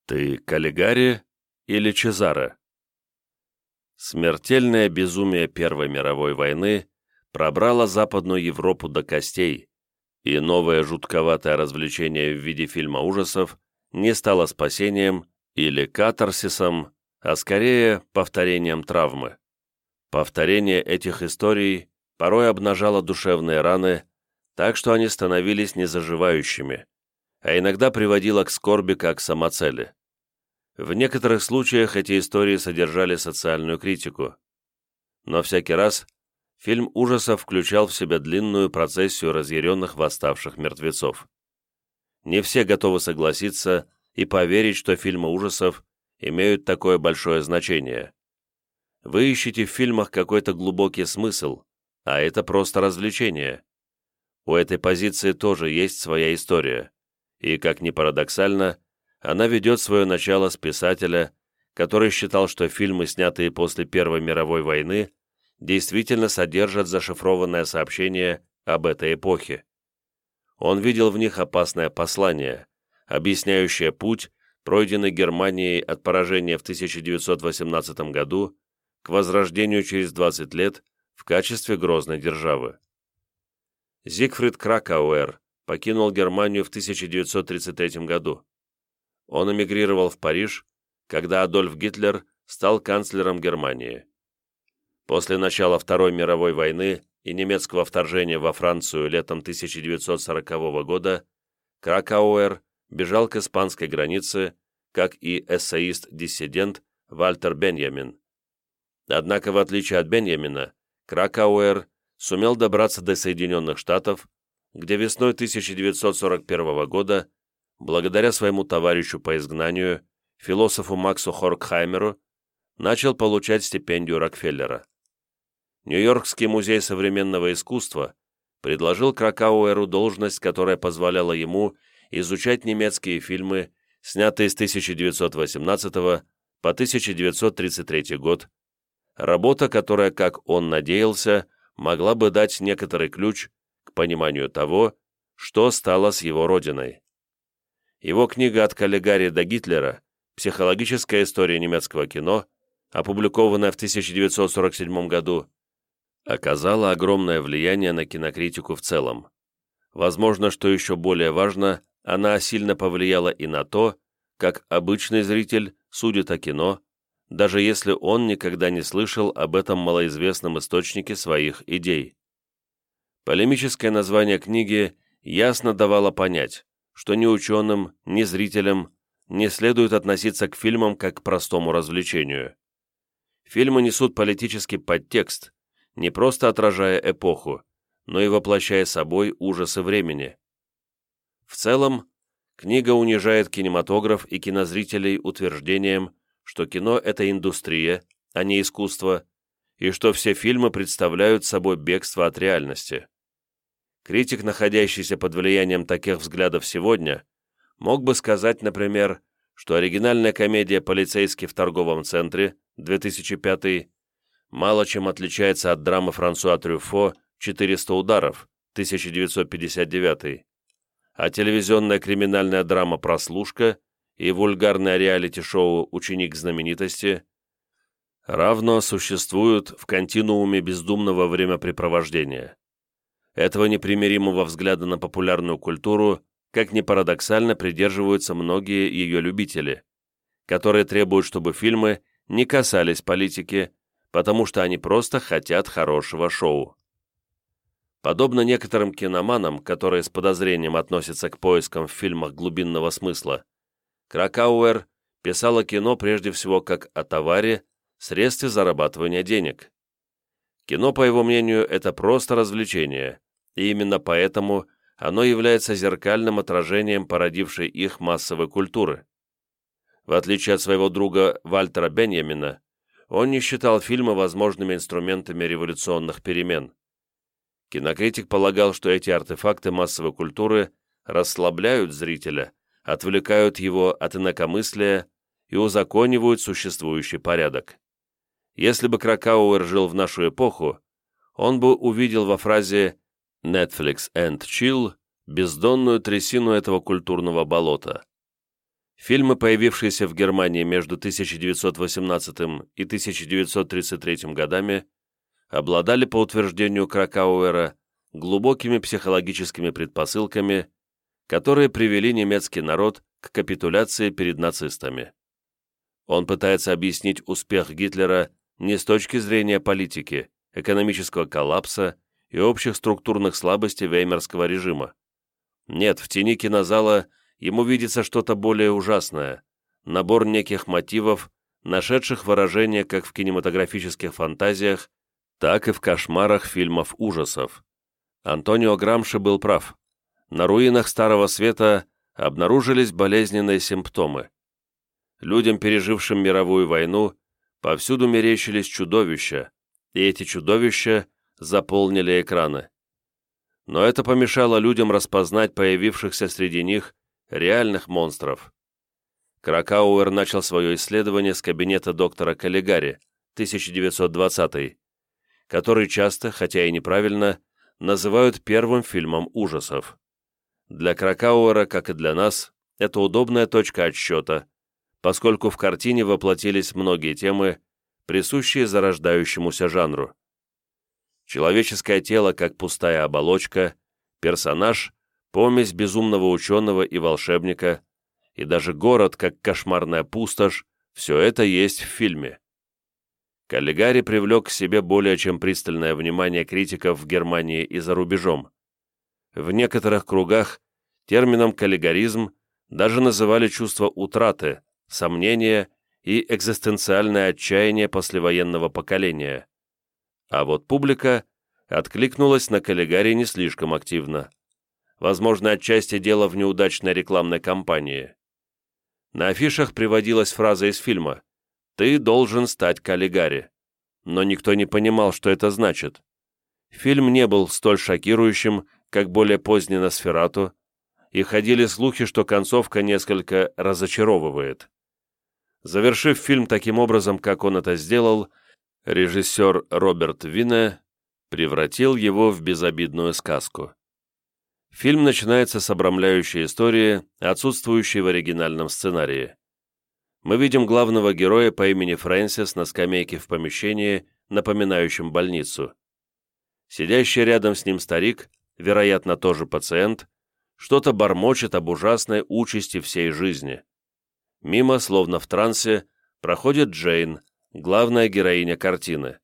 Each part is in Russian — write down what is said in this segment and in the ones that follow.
Ты Каллигари или Чезаре? Смертельное безумие Первой мировой войны пробрало Западную Европу до костей, и новое жутковатое развлечение в виде фильма ужасов не стало спасением или катарсисом, а скорее повторением травмы. Повторение этих историй порой обнажало душевные раны, так что они становились незаживающими, а иногда приводило к скорби как самоцели. В некоторых случаях эти истории содержали социальную критику. Но всякий раз фильм ужасов включал в себя длинную процессию разъяренных восставших мертвецов. Не все готовы согласиться и поверить, что фильмы ужасов имеют такое большое значение. Вы ищете в фильмах какой-то глубокий смысл, а это просто развлечение. У этой позиции тоже есть своя история, и, как ни парадоксально, она ведет свое начало с писателя, который считал, что фильмы, снятые после Первой мировой войны, действительно содержат зашифрованное сообщение об этой эпохе. Он видел в них опасное послание, объясняющее путь, пройденный Германией от поражения в 1918 году к возрождению через 20 лет в качестве грозной державы. Зигфрид Кракауэр покинул Германию в 1933 году. Он эмигрировал в Париж, когда Адольф Гитлер стал канцлером Германии. После начала Второй мировой войны и немецкого вторжения во Францию летом 1940 года Кракауэр бежал к испанской границе, как и эссеист-диссидент Вальтер Беньямин. Однако, в отличие от Беньямина, Кракауэр сумел добраться до Соединенных Штатов, где весной 1941 года благодаря своему товарищу по изгнанию, философу Максу Хоркхаймеру, начал получать стипендию Рокфеллера. Нью-Йоркский музей современного искусства предложил Кракауэру должность, которая позволяла ему изучать немецкие фильмы, снятые с 1918 по 1933 год, работа, которая, как он надеялся, могла бы дать некоторый ключ к пониманию того, что стало с его родиной. Его книга «От Каллигари до Гитлера. Психологическая история немецкого кино», опубликованная в 1947 году, оказала огромное влияние на кинокритику в целом. Возможно, что еще более важно, она сильно повлияла и на то, как обычный зритель судит о кино, даже если он никогда не слышал об этом малоизвестном источнике своих идей. Полемическое название книги ясно давало понять, что ни ученым, ни зрителям не следует относиться к фильмам как к простому развлечению. Фильмы несут политический подтекст, не просто отражая эпоху, но и воплощая собой ужасы времени. В целом, книга унижает кинематограф и кинозрителей утверждением, что кино – это индустрия, а не искусство, и что все фильмы представляют собой бегство от реальности. Критик, находящийся под влиянием таких взглядов сегодня, мог бы сказать, например, что оригинальная комедия «Полицейский в торговом центре» 2005 мало чем отличается от драмы Франсуа Трюффо «400 ударов» 1959, а телевизионная криминальная драма «Прослушка» и вульгарное реалити-шоу «Ученик знаменитости» равно существуют в континууме бездумного времяпрепровождения. Этого непримиримого взгляда на популярную культуру, как ни парадоксально, придерживаются многие ее любители, которые требуют, чтобы фильмы не касались политики, потому что они просто хотят хорошего шоу. Подобно некоторым киноманам, которые с подозрением относятся к поискам в фильмах глубинного смысла, Кракауэр писал о кино прежде всего как о товаре, средстве зарабатывания денег. Кино, по его мнению, это просто развлечение, и именно поэтому оно является зеркальным отражением породившей их массовой культуры. В отличие от своего друга Вальтера Беньямина, он не считал фильмы возможными инструментами революционных перемен. Кинокритик полагал, что эти артефакты массовой культуры расслабляют зрителя, отвлекают его от инакомыслия и узаконивают существующий порядок. Если бы Кракауэр жил в нашу эпоху, он бы увидел во фразе Netflix and chill бездонную трясину этого культурного болота. Фильмы, появившиеся в Германии между 1918 и 1933 годами, обладали, по утверждению Кракауэра, глубокими психологическими предпосылками, которые привели немецкий народ к капитуляции перед нацистами. Он пытается объяснить успех Гитлера не с точки зрения политики, экономического коллапса и общих структурных слабостей веймарского режима. Нет, в тени кинозала ему видится что-то более ужасное, набор неких мотивов, нашедших выражение как в кинематографических фантазиях, так и в кошмарах фильмов ужасов. Антонио Грамши был прав. На руинах Старого Света обнаружились болезненные симптомы. Людям, пережившим мировую войну, повсюду мерещились чудовища, и эти чудовища заполнили экраны. Но это помешало людям распознать появившихся среди них реальных монстров. Кракауэр начал свое исследование с кабинета доктора Каллигари, 1920, который часто, хотя и неправильно, называют первым фильмом ужасов. Для Кракауэра, как и для нас, это удобная точка отсчета, поскольку в картине воплотились многие темы, присущие зарождающемуся жанру. Человеческое тело как пустая оболочка, персонаж – помесь безумного ученого и волшебника, и даже город как кошмарная пустошь – все это есть в фильме. Каллигари привлек к себе более чем пристальное внимание критиков в Германии и за рубежом. В некоторых кругах термином «каллигаризм» даже называли чувство утраты, сомнения и экзистенциальное отчаяние послевоенного поколения. А вот публика откликнулась на Каллигари не слишком активно. Возможно, отчасти дело в неудачной рекламной кампании. На афишах приводилась фраза из фильма «Ты должен стать Каллигари», но никто не понимал, что это значит. Фильм не был столь шокирующим, как более поздний «Носферату», и ходили слухи, что концовка несколько разочаровывает. Завершив фильм таким образом, как он это сделал, режиссер Роберт Вине превратил его в безобидную сказку. Фильм начинается с обрамляющей истории, отсутствующей в оригинальном сценарии. Мы видим главного героя по имени Фрэнсис на скамейке в помещении, напоминающем больницу. Сидящий рядом с ним старик, вероятно, тоже пациент, что-то бормочет об ужасной участи всей жизни. Мимо, словно в трансе, проходит Джейн, главная героиня картины.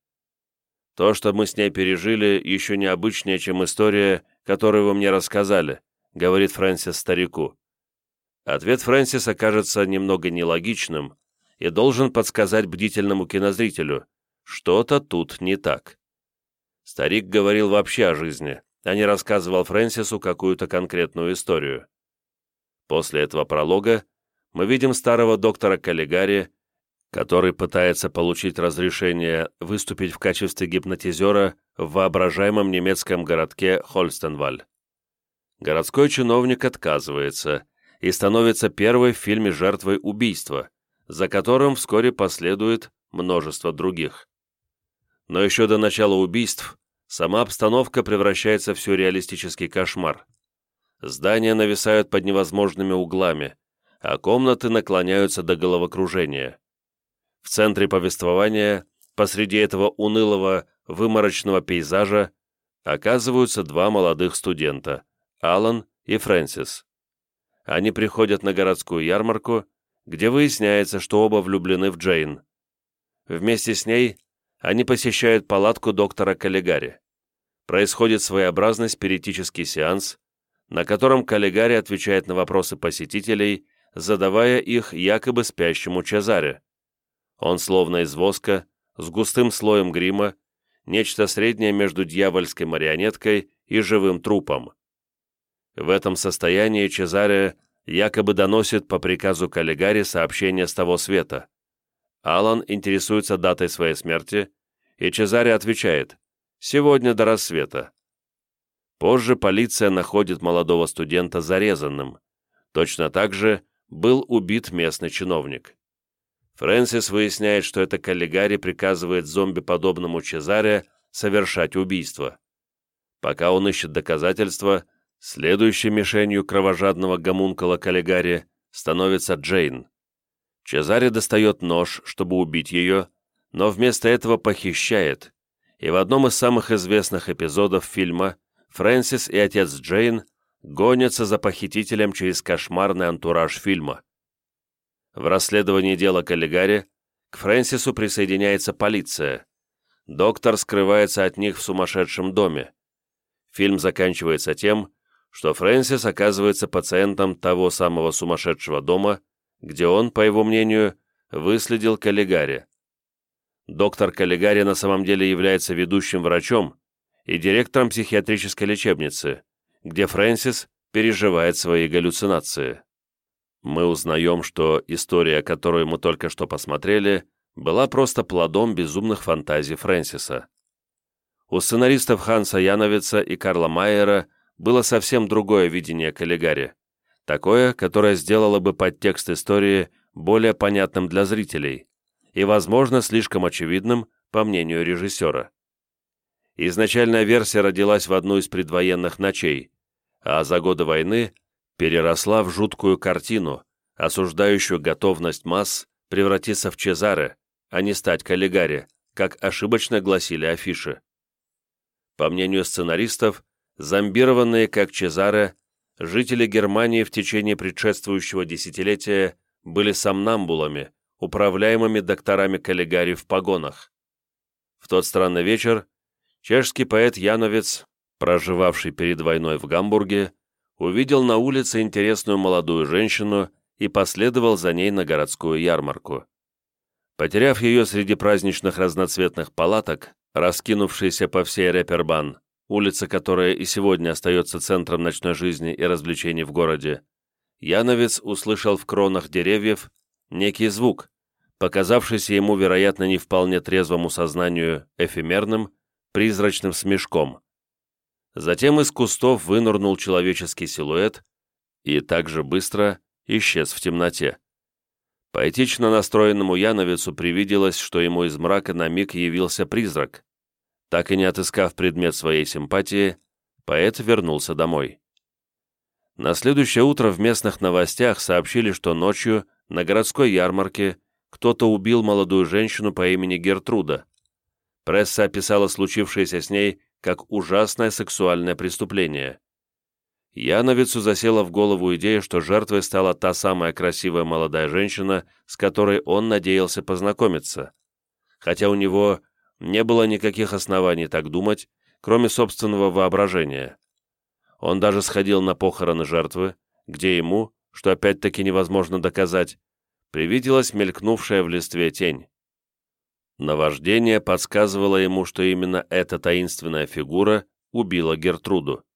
То, что мы с ней пережили, еще необычнее, чем история, которую вы мне рассказали, говорит Фрэнсис старику. Ответ Фрэнсиса кажется немного нелогичным и должен подсказать бдительному кинозрителю, что-то тут не так. Старик говорил вообще о жизни, а не рассказывал Фрэнсису какую-то конкретную историю. После этого пролога мы видим старого доктора Каллигари, который пытается получить разрешение выступить в качестве гипнотизера в воображаемом немецком городке Хольстенваль. Городской чиновник отказывается и становится первой в фильме жертвой убийства, за которым вскоре последует множество других. Но еще до начала убийств сама обстановка превращается в сюрреалистический кошмар. Здания нависают под невозможными углами, а комнаты наклоняются до головокружения. В центре повествования, посреди этого унылого, выморочного пейзажа, оказываются два молодых студента – Алан и Фрэнсис. Они приходят на городскую ярмарку, где выясняется, что оба влюблены в Джейн. Вместе с ней они посещают палатку доктора Каллигари. Происходит своеобразный спиритический сеанс, на котором Каллигари отвечает на вопросы посетителей, задавая их якобы спящему Чезаре. Он словно из воска, с густым слоем грима, нечто среднее между дьявольской марионеткой и живым трупом. В этом состоянии Чезаре якобы доносит по приказу Каллигари сообщение с того света. Алан интересуется датой своей смерти, и Чезаре отвечает «Сегодня до рассвета». Позже полиция находит молодого студента зарезанным. Точно так же был убит местный чиновник. Фрэнсис выясняет, что это Каллигари приказывает зомби-подобному Чезаре совершать убийство. Пока он ищет доказательства, следующей мишенью кровожадного гомункула Каллигари становится Джейн. Чезаре достает нож, чтобы убить ее, но вместо этого похищает, и в одном из самых известных эпизодов фильма Фрэнсис и отец Джейн гонятся за похитителем через кошмарный антураж фильма. В расследовании дела Каллигари к Фрэнсису присоединяется полиция. Доктор скрывается от них в сумасшедшем доме. Фильм заканчивается тем, что Фрэнсис оказывается пациентом того самого сумасшедшего дома, где он, по его мнению, выследил Каллигари. Доктор Каллигари на самом деле является ведущим врачом и директором психиатрической лечебницы, где Фрэнсис переживает свои галлюцинации. Мы узнаем, что история, которую мы только что посмотрели, была просто плодом безумных фантазий Фрэнсиса. У сценаристов Ханса Яновица и Карла Майера было совсем другое видение Каллигари, такое, которое сделало бы подтекст истории более понятным для зрителей и, возможно, слишком очевидным, по мнению режиссера. Изначальная версия родилась в одну из предвоенных ночей, а за годы войны переросла в жуткую картину, осуждающую готовность масс превратиться в Чезаре, а не стать Каллигари, как ошибочно гласили афиши. По мнению сценаристов, зомбированные как Чезаре, жители Германии в течение предшествующего десятилетия были сомнамбулами, управляемыми докторами Каллигари в погонах. В тот странный вечер чешский поэт Яновец, проживавший перед войной в Гамбурге, увидел на улице интересную молодую женщину и последовал за ней на городскую ярмарку. Потеряв ее среди праздничных разноцветных палаток, раскинувшейся по всей Репербан, улица, которая и сегодня остается центром ночной жизни и развлечений в городе, Яновец услышал в кронах деревьев некий звук, показавшийся ему, вероятно, не вполне трезвому сознанию эфемерным, призрачным смешком. Затем из кустов вынырнул человеческий силуэт и также быстро исчез в темноте. Поэтично настроенному Яновицу привиделось, что ему из мрака на миг явился призрак. Так и не отыскав предмет своей симпатии, поэт вернулся домой. На следующее утро в местных новостях сообщили, что ночью на городской ярмарке кто-то убил молодую женщину по имени Гертруда. Пресса описала случившееся с ней как ужасное сексуальное преступление. Яновицу засела в голову идея, что жертвой стала та самая красивая молодая женщина, с которой он надеялся познакомиться, хотя у него не было никаких оснований так думать, кроме собственного воображения. Он даже сходил на похороны жертвы, где ему, что опять-таки невозможно доказать, привиделась мелькнувшая в листве тень. Наваждение подсказывало ему, что именно эта таинственная фигура убила Гертруду.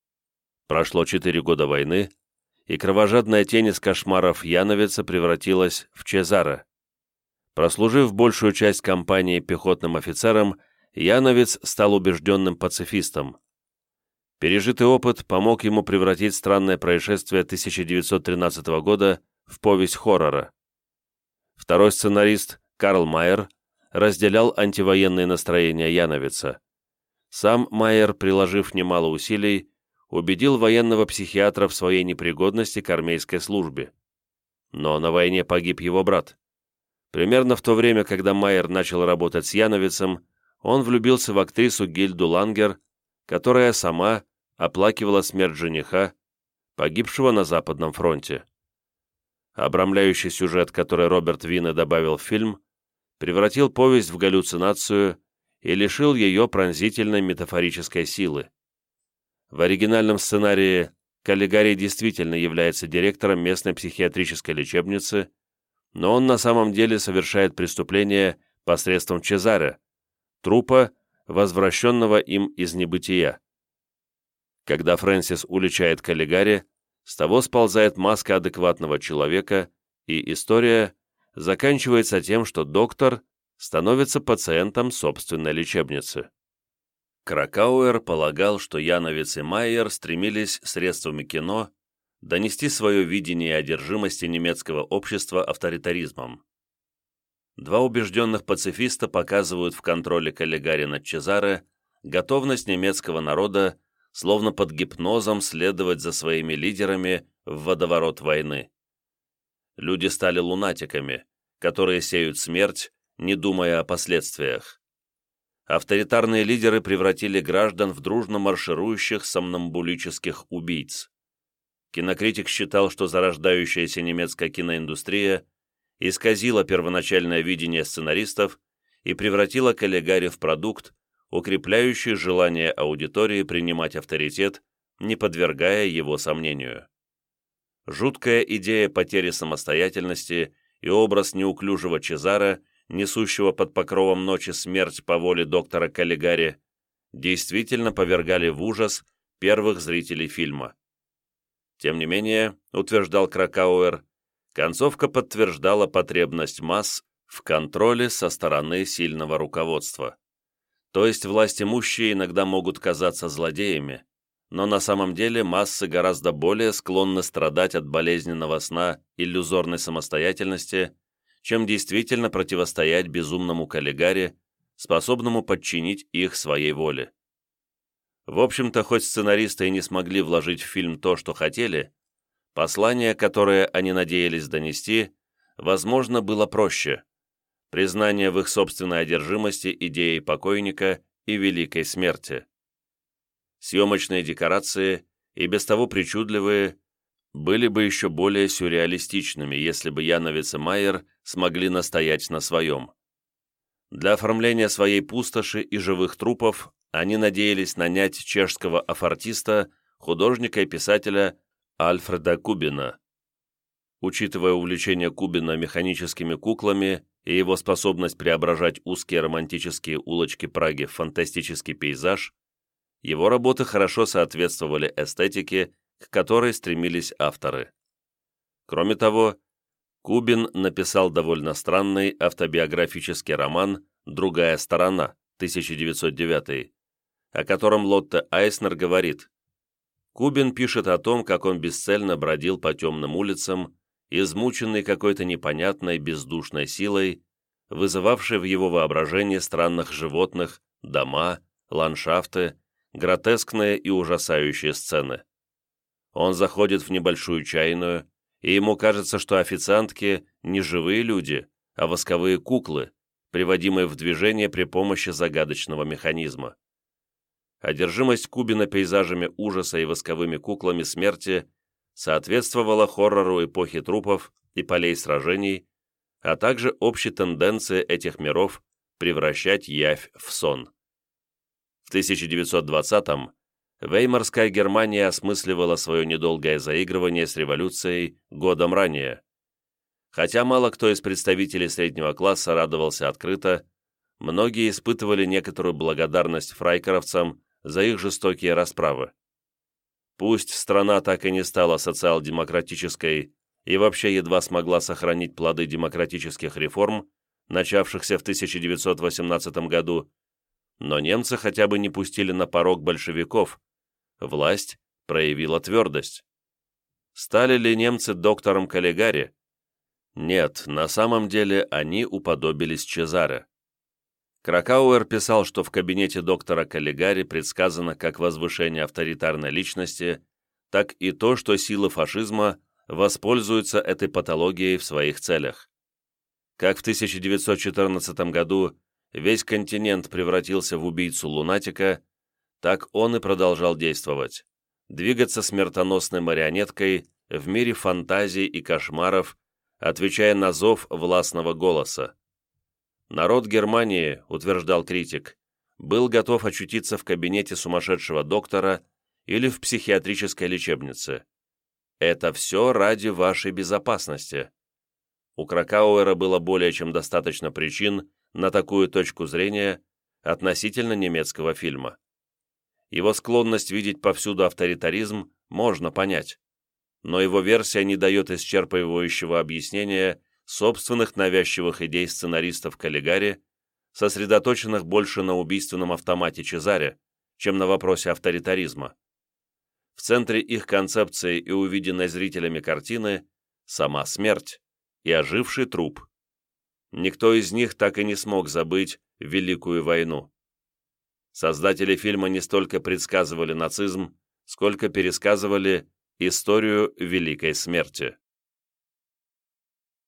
Прошло 4 года войны, и кровожадная тень из кошмаров Яновица превратилась в Чезаре. Прослужив большую часть кампании пехотным офицером, Яновец стал убежденным пацифистом. Пережитый опыт помог ему превратить странное происшествие 1913 года в повесть хоррора. Второй сценарист, Карл Майер, разделял антивоенные настроения Яновица. Сам Майер, приложив немало усилий, убедил военного психиатра в своей непригодности к армейской службе. Но на войне погиб его брат. Примерно в то время, когда Майер начал работать с Яновицем, он влюбился в актрису Гильду Лангер, которая сама оплакивала смерть жениха, погибшего на Западном фронте. Обрамляющий сюжет, который Роберт Вине добавил в фильм, превратил повесть в галлюцинацию и лишил ее пронзительной метафорической силы. В оригинальном сценарии Каллигари действительно является директором местной психиатрической лечебницы, но он на самом деле совершает преступление посредством Чезаре, трупа, возвращенного им из небытия. Когда Фрэнсис уличает Каллигари, с того сползает маска адекватного человека, и история заканчивается тем, что доктор становится пациентом собственной лечебницы. Кракауэр полагал, что Яновец и Майер стремились средствами кино донести свое видение одержимости немецкого общества авторитаризмом. Два убежденных пацифиста показывают в контроле Каллигари над Чезаре готовность немецкого народа словно под гипнозом следовать за своими лидерами в водоворот войны. Люди стали лунатиками, которые сеют смерть, не думая о последствиях. Авторитарные лидеры превратили граждан в дружно марширующих сомнамбулических убийц. Кинокритик считал, что зарождающаяся немецкая киноиндустрия исказила первоначальное видение сценаристов и превратила Каллигари в продукт, укрепляющий желание аудитории принимать авторитет, не подвергая его сомнению. Жуткая идея потери самостоятельности и образ неуклюжего Чезаро, несущего под покровом ночи смерть по воле доктора Каллигари, действительно повергали в ужас первых зрителей фильма. Тем не менее, утверждал Кракауэр, концовка подтверждала потребность масс в контроле со стороны сильного руководства. То есть властимущие иногда могут казаться злодеями, но на самом деле массы гораздо более склонны страдать от болезненного сна иллюзорной самостоятельности, чем действительно противостоять безумному Каллигари, способному подчинить их своей воле. В общем-то, хоть сценаристы и не смогли вложить в фильм то, что хотели, послание, которое они надеялись донести, возможно, было проще – признание в их собственной одержимости идеей покойника и великой смерти. Съемочные декорации, и без того причудливые, были бы еще более сюрреалистичными, если бы Яновец и Майер смогли настоять на своем. Для оформления своей пустоши и живых трупов они надеялись нанять чешского афортиста, художника и писателя Альфреда Кубина. Учитывая увлечение Кубина механическими куклами и его способность преображать узкие романтические улочки Праги в фантастический пейзаж, его работы хорошо соответствовали эстетике, к которой стремились авторы. Кроме того, Кубин написал довольно странный автобиографический роман «Другая сторона» 1909, о котором Лотте Айснер говорит: Кубин пишет о том, как он бесцельно бродил по темным улицам, измученный какой-то непонятной бездушной силой, вызывавшей в его воображении странных животных, дома, ландшафты, гротескные и ужасающие сцены. Он заходит в небольшую чайную, и ему кажется, что официантки не живые люди, а восковые куклы, приводимые в движение при помощи загадочного механизма. Одержимость Кубина пейзажами ужаса и восковыми куклами смерти соответствовала хоррору эпохи трупов и полей сражений, а также общей тенденции этих миров превращать явь в сон. В 1920-м Веймарская Германия осмысливала свое недолгое заигрывание с революцией годом ранее. Хотя мало кто из представителей среднего класса радовался открыто, многие испытывали некоторую благодарность фрайкеровцам за их жестокие расправы. Пусть страна так и не стала социал-демократической и вообще едва смогла сохранить плоды демократических реформ, начавшихся в 1918 году, но немцы хотя бы не пустили на порог большевиков, власть проявила твердость. Стали ли немцы доктором Каллигари? Нет, на самом деле они уподобились Чезаре. Кракауэр писал, что в кабинете доктора Каллигари предсказано как возвышение авторитарной личности, так и то, что силы фашизма воспользуются этой патологией в своих целях. Как в 1914 году весь континент превратился в убийцу-лунатика, так он и продолжал действовать, двигаться смертоносной марионеткой в мире фантазий и кошмаров, отвечая на зов властного голоса. Народ Германии, утверждал критик, был готов очутиться в кабинете сумасшедшего доктора или в психиатрической лечебнице. Это все ради вашей безопасности. У Кракауэра было более чем достаточно причин на такую точку зрения относительно немецкого фильма. Его склонность видеть повсюду авторитаризм можно понять, но его версия не дает исчерпывающего объяснения собственных навязчивых идей сценаристов Каллигари, сосредоточенных больше на убийственном автомате Чезаре, чем на вопросе авторитаризма. В центре их концепции и увиденной зрителями картины сама смерть и оживший труп. Никто из них так и не смог забыть Великую войну. Создатели фильма не столько предсказывали нацизм, сколько пересказывали историю Великой смерти.